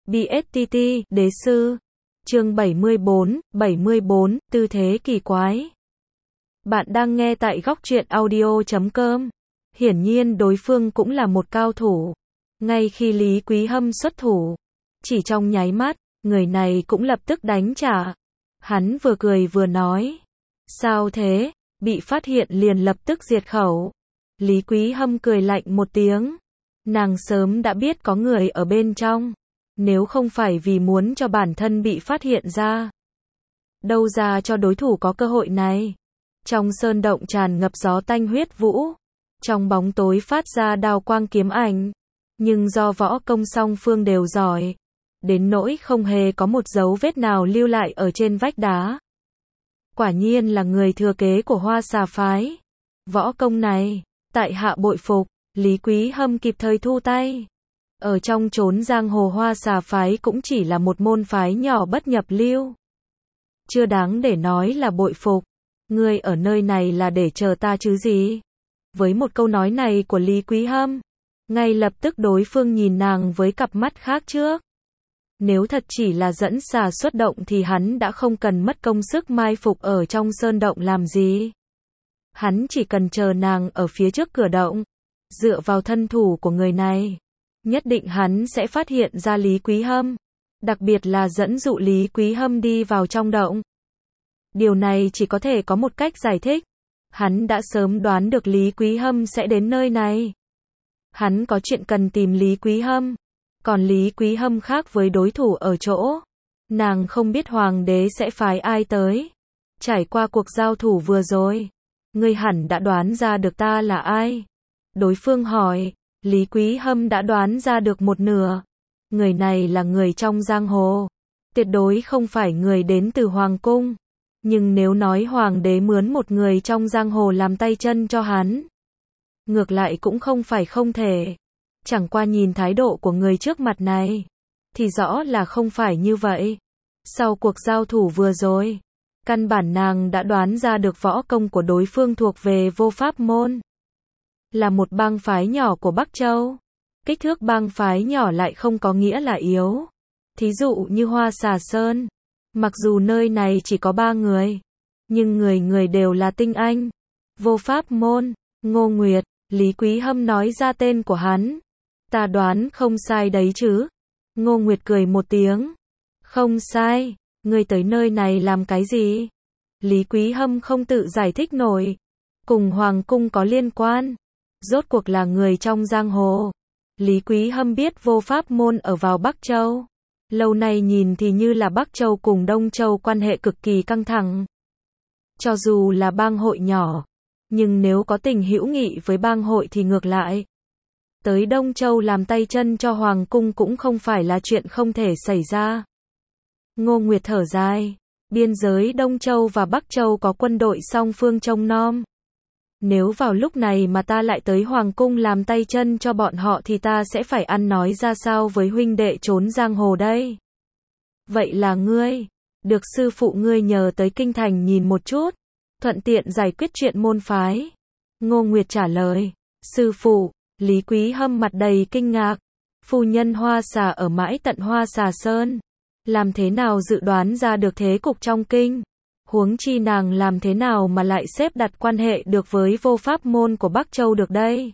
BSTT, Đế sư. Chương 74, tư thế kỳ quái. Bạn đang nghe tại góc truyện audio.com. Hiển nhiên đối phương cũng là một cao thủ. Ngay khi Lý Quý Hâm xuất thủ, chỉ trong nháy mắt, người này cũng lập tức đánh trả. Hắn vừa cười vừa nói. Sao thế? Bị phát hiện liền lập tức diệt khẩu. Lý Quý Hâm cười lạnh một tiếng. Nàng sớm đã biết có người ở bên trong. Nếu không phải vì muốn cho bản thân bị phát hiện ra, đâu ra cho đối thủ có cơ hội này. Trong sơn động tràn ngập gió tanh huyết vũ. Trong bóng tối phát ra đao quang kiếm ảnh. Nhưng do võ công song phương đều giỏi, đến nỗi không hề có một dấu vết nào lưu lại ở trên vách đá. Quả nhiên là người thừa kế của Hoa Xà phái. Võ công này, tại hạ bội phục. Lý Quý Hâm kịp thời thu tay. Ở trong chốn giang hồ Hoa Xà phái cũng chỉ là một môn phái nhỏ bất nhập lưu. Chưa đáng để nói là bội phục. Ngươi ở nơi này là để chờ ta chứ gì? Với một câu nói này của Lý Quý Hâm, ngay lập tức đối phương nhìn nàng với cặp mắt khác trước. Nếu thật chỉ là dẫn xà xuất động thì hắn đã không cần mất công sức mai phục ở trong sơn động làm gì. Hắn chỉ cần chờ nàng ở phía trước cửa động. Dựa vào thân thủ của người này, nhất định hắn sẽ phát hiện ra Lý Quý Hâm. Đặc biệt là dẫn dụ Lý Quý Hâm đi vào trong động. Điều này chỉ có thể có một cách giải thích. Hắn đã sớm đoán được Lý Quý Hâm sẽ đến nơi này. Hắn có chuyện cần tìm Lý Quý Hâm. Còn Lý Quý Hâm khác với đối thủ ở chỗ, nàng không biết hoàng đế sẽ phái ai tới. Trải qua cuộc giao thủ vừa rồi, ngươi hẳn đã đoán ra được ta là ai. Đối phương hỏi. Lý Quý Hâm đã đoán ra được một nửa. Người này là người trong giang hồ, tuyệt đối không phải người đến từ hoàng cung. Nhưng nếu nói hoàng đế mướn một người trong giang hồ làm tay chân cho hắn, ngược lại cũng không phải không thể. Chẳng qua nhìn thái độ của người trước mặt này, thì rõ là không phải như vậy. Sau cuộc giao thủ vừa rồi, căn bản nàng đã đoán ra được võ công của đối phương thuộc về Vô Pháp môn. Là một bang phái nhỏ của Bắc Châu. Kích thước bang phái nhỏ lại không có nghĩa là yếu. Thí dụ như Hoa Xà Sơn. Mặc dù nơi này chỉ có 3 người, nhưng người người đều là tinh anh. Vô Pháp môn, Ngô Nguyệt. Lý Quý Hâm nói ra tên của hắn. Ta đoán không sai đấy chứ? Ngô Nguyệt cười một tiếng. Không sai, ngươi tới nơi này làm cái gì? Lý Quý Hâm không tự giải thích nổi. Cùng hoàng cung có liên quan. Rốt cuộc là người trong giang hồ. Lý Quý Hâm biết Vô Pháp môn ở vào Bắc Châu. Lâu nay nhìn thì như là Bắc Châu cùng Đông Châu quan hệ cực kỳ căng thẳng. Cho dù là bang hội nhỏ, nhưng nếu có tình hữu nghị với bang hội thì ngược lại. Tới Đông Châu làm tay chân cho hoàng cung cũng không phải là chuyện không thể xảy ra. Ngô Nguyệt thở dài. Biên giới Đông Châu và Bắc Châu có quân đội song phương trông nom. Nếu vào lúc này mà ta lại tới hoàng cung làm tay chân cho bọn họ thì ta sẽ phải ăn nói ra sao với huynh đệ trốn giang hồ đây? Vậy là ngươi, được sư phụ ngươi nhờ tới kinh thành nhìn một chút, thuận tiện giải quyết chuyện môn phái. Ngô Nguyệt trả lời. Sư phụ. Lý Quý Hâm mặt đầy kinh ngạc. Phu nhân Hoa Xà ở mãi tận Hoa Xà Sơn, làm thế nào dự đoán ra được thế cục trong kinh? Huống chi nàng làm thế nào mà lại xếp đặt quan hệ được với Vô Pháp môn của Bắc Châu được đây?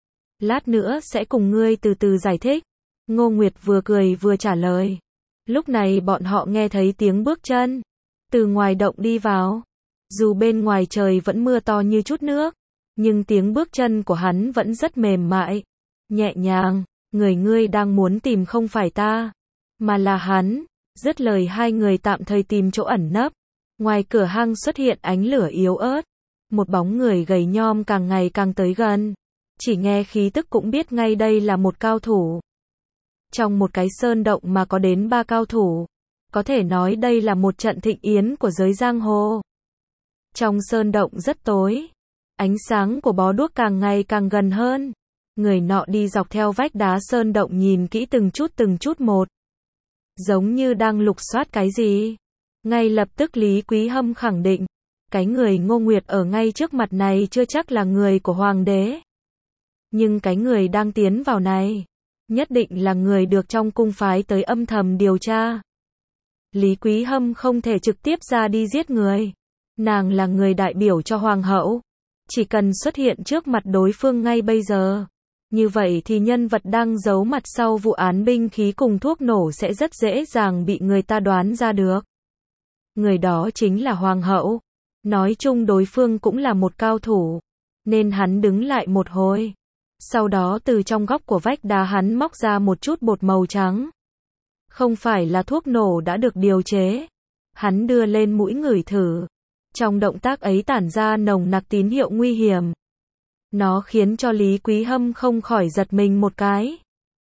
Lát nữa sẽ cùng ngươi từ từ giải thích. Ngô Nguyệt vừa cười vừa trả lời. Lúc này bọn họ nghe thấy tiếng bước chân từ ngoài động đi vào. Dù bên ngoài trời vẫn mưa to như chút nước, nhưng tiếng bước chân của hắn vẫn rất mềm mại, nhẹ nhàng. Người ngươi đang muốn tìm không phải ta, mà là hắn. Dứt lời hai người tạm thời tìm chỗ ẩn nấp. Ngoài cửa hang xuất hiện ánh lửa yếu ớt. Một bóng người gầy nhom càng ngày càng tới gần. Chỉ nghe khí tức cũng biết ngay đây là một cao thủ. Trong một cái sơn động mà có đến 3 cao thủ, có thể nói đây là một trận thịnh yến của giới giang hồ. Trong sơn động rất tối. Ánh sáng của bó đuốc càng ngày càng gần hơn. Người nọ đi dọc theo vách đá sơn động nhìn kỹ từng chút một. Giống như đang lục soát cái gì. Ngay lập tức Lý Quý Hâm khẳng định, cái người Ngô Nguyệt ở ngay trước mặt này chưa chắc là người của hoàng đế. Nhưng cái người đang tiến vào này, nhất định là người được trong cung phái tới âm thầm điều tra. Lý Quý Hâm không thể trực tiếp ra đi giết người. Nàng là người đại biểu cho hoàng hậu. Chỉ cần xuất hiện trước mặt đối phương ngay bây giờ. Như vậy thì nhân vật đang giấu mặt sau vụ án binh khí cùng thuốc nổ sẽ rất dễ dàng bị người ta đoán ra được. Người đó chính là hoàng hậu. Nói chung đối phương cũng là một cao thủ. Nên hắn đứng lại một hồi. Sau đó từ trong góc của vách đá hắn móc ra một chút bột màu trắng. Không phải là thuốc nổ đã được điều chế. Hắn đưa lên mũi ngửi thử. Trong động tác ấy tản ra nồng nặc tín hiệu nguy hiểm. Nó khiến cho Lý Quý Hâm không khỏi giật mình một cái.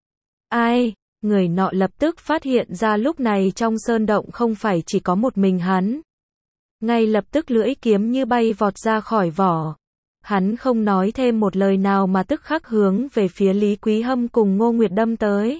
Ai? Người nọ lập tức phát hiện ra lúc này trong sơn động không phải chỉ có một mình hắn. Ngay lập tức lưỡi kiếm như bay vọt ra khỏi vỏ. Hắn không nói thêm một lời nào mà tức khắc hướng về phía Lý Quý Hâm cùng Ngô Nguyệt đâm tới.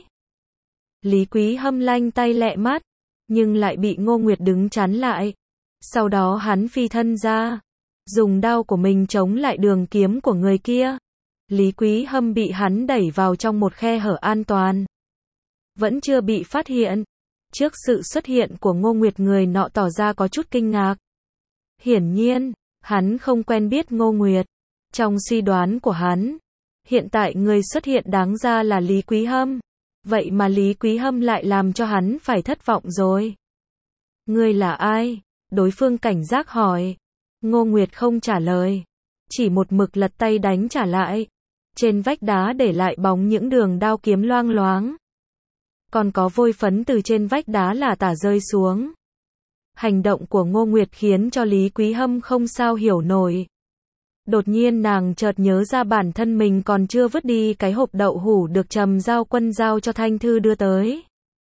Lý Quý Hâm lanh tay lẹ mắt, nhưng lại bị Ngô Nguyệt đứng chắn lại. Sau đó hắn phi thân ra, dùng đao của mình chống lại đường kiếm của người kia. Lý Quý Hâm bị hắn đẩy vào trong một khe hở an toàn. Vẫn chưa bị phát hiện. Trước sự xuất hiện của Ngô Nguyệt, người nọ tỏ ra có chút kinh ngạc. Hiển nhiên, hắn không quen biết Ngô Nguyệt. Trong suy đoán của hắn, hiện tại người xuất hiện đáng ra là Lý Quý Hâm. Vậy mà Lý Quý Hâm lại làm cho hắn phải thất vọng rồi. Ngươi là ai? Đối phương cảnh giác hỏi. Ngô Nguyệt không trả lời. Chỉ một mực lật tay đánh trả lại. Trên vách đá để lại bóng những đường đao kiếm loang loáng. Còn có vôi phấn từ trên vách đá là tả rơi xuống. Hành động của Ngô Nguyệt khiến cho Lý Quý Hâm không sao hiểu nổi. Đột nhiên nàng chợt nhớ ra bản thân mình còn chưa vứt đi cái hộp đậu hũ được Trầm Giao Quân giao cho Thanh Thư đưa tới.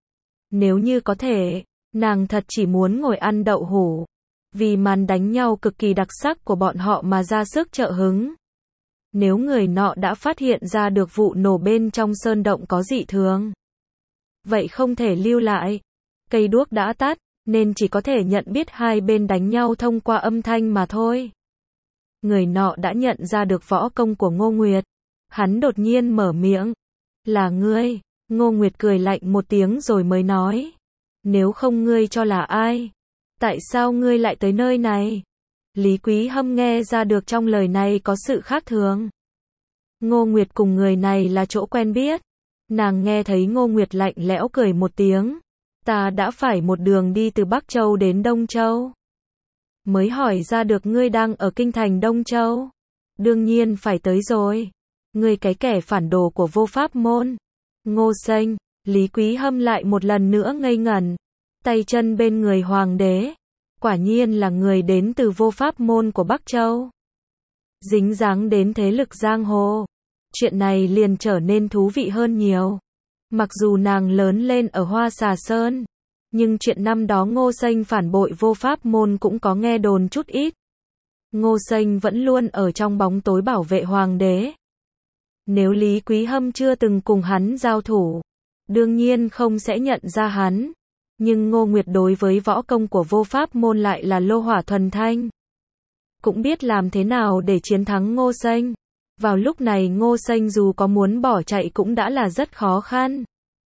Nếu như có thể, nàng thật chỉ muốn ngồi ăn đậu hũ. Vì màn đánh nhau cực kỳ đặc sắc của bọn họ mà ra sức trợ hứng. Nếu người nọ đã phát hiện ra được vụ nổ bên trong sơn động có dị thường, vậy không thể lưu lại. Cây đuốc đã tắt, nên chỉ có thể nhận biết hai bên đánh nhau thông qua âm thanh mà thôi. Người nọ đã nhận ra được võ công của Ngô Nguyệt. Hắn đột nhiên mở miệng. Là ngươi? Ngô Nguyệt cười lạnh một tiếng rồi mới nói. Nếu không ngươi cho là ai? Tại sao ngươi lại tới nơi này? Lý Quý Hâm nghe ra được trong lời này có sự khác thường. Ngô Nguyệt cùng người này là chỗ quen biết. Nàng nghe thấy Ngô Nguyệt lạnh lẽo cười một tiếng. Ta đã phải một đường đi từ Bắc Châu đến Đông Châu. Mới hỏi ra được ngươi đang ở kinh thành Đông Châu. Đương nhiên phải tới rồi. Ngươi cái kẻ phản đồ của Vô Pháp Môn. Ngô Sênh. Lý Quý Hâm lại một lần nữa ngây ngẩn. Tay chân bên người hoàng đế. Quả nhiên là người đến từ Vô Pháp Môn của Bắc Châu. Dính dáng đến thế lực giang hồ. Chuyện này liền trở nên thú vị hơn nhiều. Mặc dù nàng lớn lên ở Hoa Xà Sơn, nhưng chuyện năm đó Ngô Sênh phản bội Vô Pháp Môn cũng có nghe đồn chút ít. Ngô Sênh vẫn luôn ở trong bóng tối bảo vệ hoàng đế. Nếu Lý Quý Hâm chưa từng cùng hắn giao thủ, đương nhiên không sẽ nhận ra hắn. Nhưng Ngô Nguyệt đối với võ công của Vô Pháp Môn lại là lô hỏa thuần thanh. Cũng biết làm thế nào để chiến thắng Ngô Sênh. Vào lúc này Ngô Sênh dù có muốn bỏ chạy cũng đã là rất khó khăn.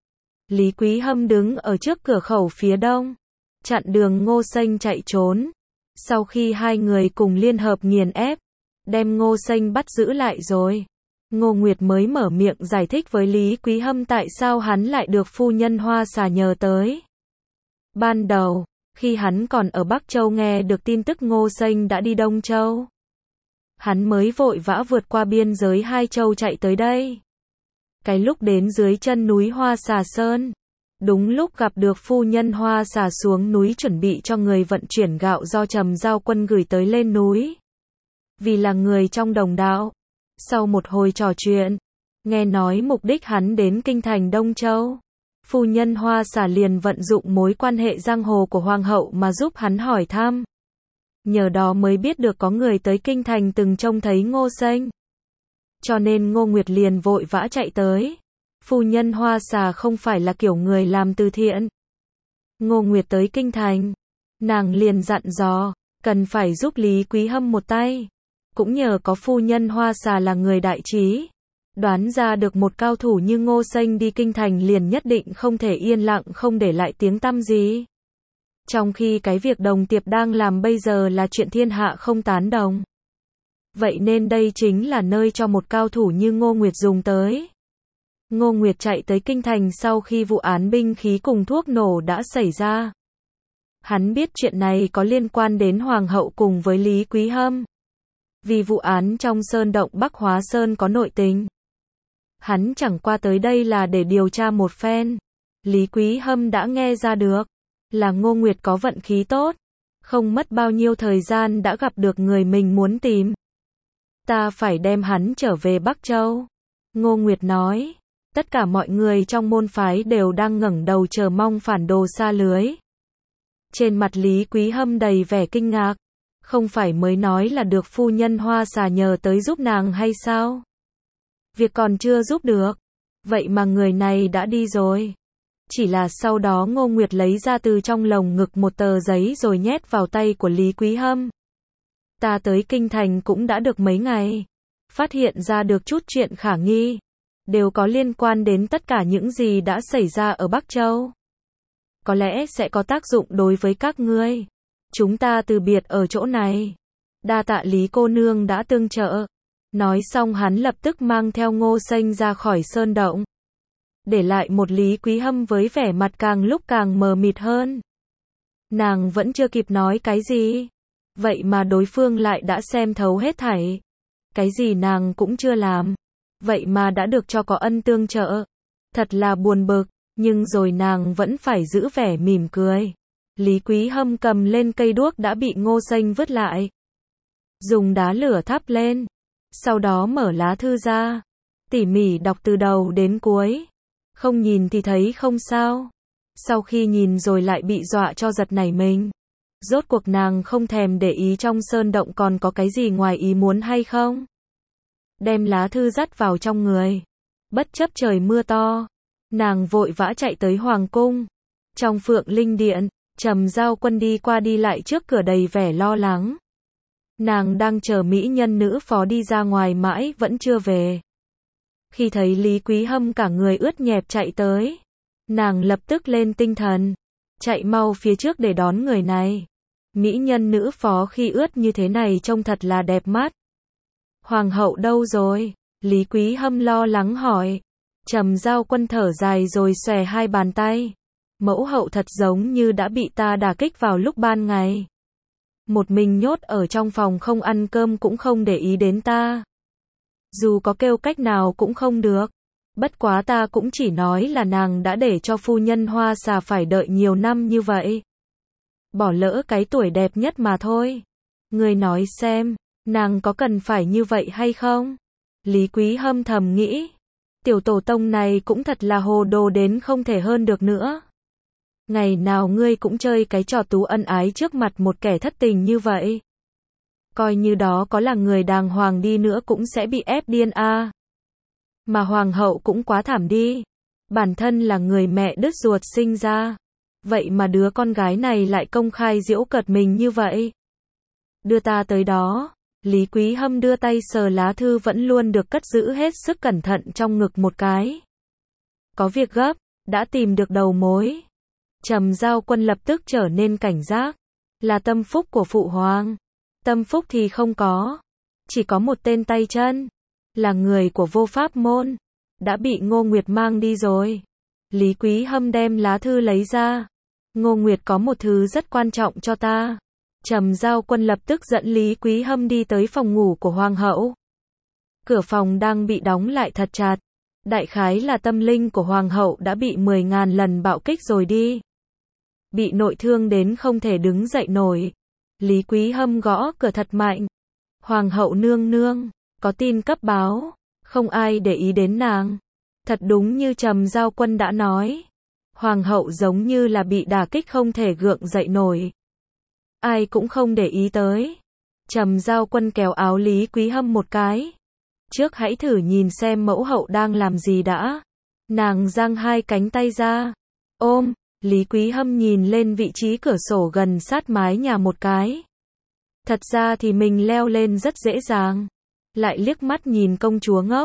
Lý Quý Hâm đứng ở trước cửa khẩu phía đông, chặn đường Ngô Sênh chạy trốn. Sau khi hai người cùng liên hợp nghiền ép, đem Ngô Sênh bắt giữ lại rồi, Ngô Nguyệt mới mở miệng giải thích với Lý Quý Hâm tại sao hắn lại được phu nhân Hoa Xà nhờ tới. Ban đầu, khi hắn còn ở Bắc Châu nghe được tin tức Ngô Sênh đã đi Đông Châu, hắn mới vội vã vượt qua biên giới hai châu chạy tới đây. Cái lúc đến dưới chân núi Hoa Xà Sơn, đúng lúc gặp được phu nhân Hoa Xà xuống núi chuẩn bị cho người vận chuyển gạo do Trầm Giao Quân gửi tới lên núi. Vì là người trong đồng đạo, sau một hồi trò chuyện, nghe nói mục đích hắn đến kinh thành Đông Châu, phu nhân Hoa Xà liền vận dụng mối quan hệ giang hồ của hoàng hậu mà giúp hắn hỏi thăm. Nhờ đó mới biết được có người tới kinh thành từng trông thấy Ngô Sênh. Cho nên Ngô Nguyệt liền vội vã chạy tới. Phu nhân Hoa Xà không phải là kiểu người làm từ thiện. Ngô Nguyệt tới kinh thành, nàng liền dặn dò, cần phải giúp Lý Quý Hâm một tay. Cũng nhờ có phu nhân Hoa Xà là người đại trí, Đoán ra được một cao thủ như Ngô Xanh đi kinh thành liền nhất định không thể yên lặng không để lại tiếng tăm gì. Trong khi cái việc Đồng Tiệp đang làm bây giờ là chuyện thiên hạ không tán đồng. Vậy nên đây chính là nơi cho một cao thủ như Ngô Nguyệt dùng tới. Ngô Nguyệt chạy tới kinh thành sau khi vụ án binh khí cùng thuốc nổ đã xảy ra. Hắn biết chuyện này có liên quan đến Hoàng hậu cùng với Lý Quý Hâm. Vì vụ án trong sơn động Bắc Hóa Sơn có nội tình. Hắn chẳng qua tới đây là để điều tra một phen. Lý Quý Hâm đã nghe ra được là Ngô Nguyệt có vận khí tốt. Không mất bao nhiêu thời gian đã gặp được người mình muốn tìm. Ta phải đem hắn trở về Bắc Châu. Ngô Nguyệt nói. Tất cả mọi người trong môn phái đều đang ngẩng đầu chờ mong phản đồ xa lưới. Trên mặt Lý Quý Hâm đầy vẻ kinh ngạc. Không phải mới nói là được phu nhân Hoa Xà nhờ tới giúp nàng hay sao? Việc còn chưa giúp được. Vậy mà người này đã đi rồi. Chỉ là sau đó Ngô Nguyệt lấy ra từ trong lồng ngực một tờ giấy rồi nhét vào tay của Lý Quý Hâm. Ta tới kinh thành cũng đã được mấy ngày. Phát hiện ra được chút chuyện khả nghi. Đều có liên quan đến tất cả những gì đã xảy ra ở Bắc Châu. Có lẽ sẽ có tác dụng đối với các ngươi. Chúng ta từ biệt ở chỗ này. Đa tạ Lý cô nương đã tương trợ. Nói xong hắn lập tức mang theo Ngô Xanh ra khỏi sơn động. Để lại một Lý Quý Hâm với vẻ mặt càng lúc càng mờ mịt hơn. Nàng vẫn chưa kịp nói cái gì. Vậy mà đối phương lại đã xem thấu hết thảy. Cái gì nàng cũng chưa làm. Vậy mà đã được cho có ân tương trợ. Thật là buồn bực. Nhưng rồi nàng vẫn phải giữ vẻ mỉm cười. Lý Quý Hâm cầm lên cây đuốc đã bị Ngô Xanh vứt lại. Dùng đá lửa thắp lên. Sau đó mở lá thư ra. Tỉ mỉ đọc từ đầu đến cuối. Không nhìn thì thấy không sao. Sau khi nhìn rồi lại bị dọa cho giật nảy mình. Rốt cuộc nàng không thèm để ý trong sơn động còn có cái gì ngoài ý muốn hay không. Đem lá thư dắt vào trong người. Bất chấp trời mưa to. Nàng vội vã chạy tới Hoàng cung. Trong Phượng Linh Điện, Trầm Giao Quân đi qua đi lại trước cửa đầy vẻ lo lắng. Nàng đang chờ mỹ nhân nữ phó đi ra ngoài mãi vẫn chưa về. Khi thấy Lý Quý Hâm cả người ướt nhẹp chạy tới, nàng lập tức lên tinh thần, chạy mau phía trước để đón người này. Mỹ nhân nữ phó khi ướt như thế này trông thật là đẹp mắt. Hoàng hậu đâu rồi? Lý Quý Hâm lo lắng hỏi. Trầm Giao Quân thở dài rồi xòe hai bàn tay. Mẫu hậu thật giống như đã bị ta đả kích vào lúc ban ngày. Một mình nhốt ở trong phòng không ăn cơm cũng không để ý đến ta. Dù có kêu cách nào cũng không được. Bất quá ta cũng chỉ nói là nàng đã để cho phu nhân Hoa Xà phải đợi nhiều năm như vậy. Bỏ lỡ cái tuổi đẹp nhất mà thôi. Ngươi nói xem, nàng có cần phải như vậy hay không? Lý Quý Hâm thầm nghĩ. Tiểu tổ tông này cũng thật là hồ đồ đến không thể hơn được nữa. Ngày nào ngươi cũng chơi cái trò tú ân ái trước mặt một kẻ thất tình như vậy. Coi như đó có là người đàng hoàng đi nữa cũng sẽ bị ép điên a. Mà hoàng hậu cũng quá thảm đi. Bản thân là người mẹ đứt ruột sinh ra. Vậy mà đứa con gái này lại công khai giễu cợt mình như vậy. Đưa ta tới đó. Lý Quý Hâm đưa tay sờ lá thư vẫn luôn được cất giữ hết sức cẩn thận trong ngực một cái. Có việc gấp, đã tìm được đầu mối. Trầm Giao Quân lập tức trở nên cảnh giác. Là tâm phúc của phụ hoàng. Tâm phúc thì không có. Chỉ có một tên tay chân. Là người của Vô Pháp Môn. Đã bị Ngô Nguyệt mang đi rồi. Lý Quý Hâm đem lá thư lấy ra. Ngô Nguyệt có một thứ rất quan trọng cho ta. Trầm Giao Quân lập tức dẫn Lý Quý Hâm đi tới phòng ngủ của hoàng hậu. Cửa phòng đang bị đóng lại thật chặt. Đại khái là tâm linh của hoàng hậu đã bị 10.000 lần bạo kích rồi đi. Bị nội thương đến không thể đứng dậy nổi. Lý Quý Hâm gõ cửa thật mạnh. Hoàng hậu nương nương, có tin cấp báo. Không ai để ý đến nàng. Thật đúng như Trầm Giao Quân đã nói. Hoàng hậu giống như là bị đả kích không thể gượng dậy nổi. Ai cũng không để ý tới. Trầm Giao Quân kéo áo Lý Quý Hâm một cái. Trước hãy thử nhìn xem mẫu hậu đang làm gì đã. Nàng giang hai cánh tay ra. Ôm, Lý Quý Hâm nhìn lên vị trí cửa sổ gần sát mái nhà một cái. Thật ra thì mình leo lên rất dễ dàng. Lại liếc mắt nhìn công chúa ngốc.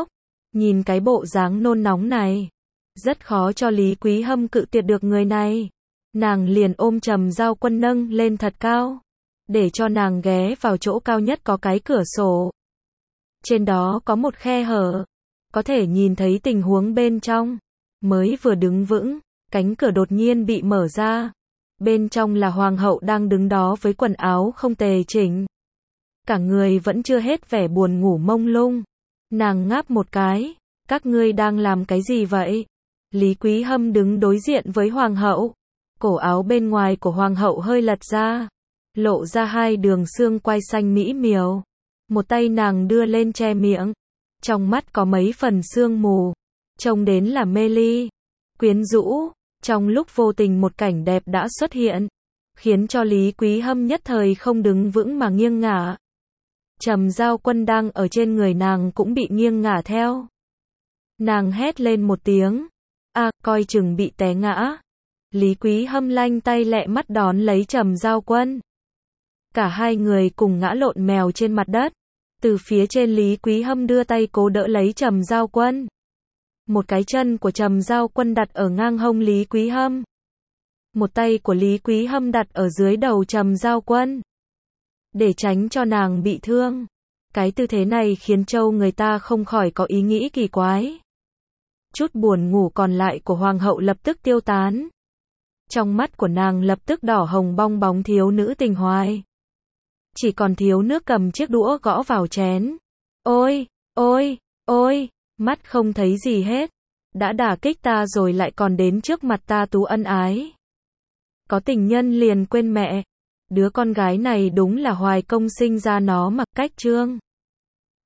Nhìn cái bộ dáng nôn nóng này, rất khó cho Lý Quý Hâm cự tuyệt được người này. Nàng liền ôm Trầm Giao Quân nâng lên thật cao, để cho nàng ghé vào chỗ cao nhất có cái cửa sổ. Trên đó có một khe hở, có thể nhìn thấy tình huống bên trong. Mới vừa đứng vững, cánh cửa đột nhiên bị mở ra. Bên trong là hoàng hậu đang đứng đó với quần áo không tề chỉnh. Cả người vẫn chưa hết vẻ buồn ngủ mông lung. Nàng ngáp một cái, các ngươi đang làm cái gì vậy? Lý Quý Hâm đứng đối diện với hoàng hậu. Cổ áo bên ngoài của hoàng hậu hơi lật ra, lộ ra hai đường xương quai xanh mỹ miều. Một tay nàng đưa lên che miệng, trong mắt có mấy phần sương mù, trông đến là mê ly, quyến rũ. Trong lúc vô tình một cảnh đẹp đã xuất hiện, khiến cho Lý Quý Hâm nhất thời không đứng vững mà nghiêng ngả. Trầm Giao Quân đang ở trên người nàng cũng bị nghiêng ngả theo. Nàng hét lên một tiếng, coi chừng bị té ngã. Lý Quý Hâm lanh tay lẹ mắt đón lấy Trầm Giao Quân. Cả hai người cùng ngã lộn mèo trên mặt đất. Từ phía trên Lý Quý Hâm đưa tay cố đỡ lấy Trầm Giao Quân. Một cái chân của Trầm Giao Quân đặt ở ngang hông Lý Quý Hâm. Một tay của Lý Quý Hâm đặt ở dưới đầu Trầm Giao Quân, để tránh cho nàng bị thương. Cái tư thế này khiến Châu người ta không khỏi có ý nghĩ kỳ quái. Chút buồn ngủ còn lại của hoàng hậu lập tức tiêu tán. Trong mắt của nàng lập tức đỏ hồng bong bóng thiếu nữ tình hoài. Chỉ còn thiếu nước cầm chiếc đũa gõ vào chén. Ôi, ôi, ôi, mắt không thấy gì hết. Đã đả kích ta rồi lại còn đến trước mặt ta tú ân ái. Có tình nhân liền quên mẹ. Đứa con gái này đúng là hoài công sinh ra nó mặc cách trương.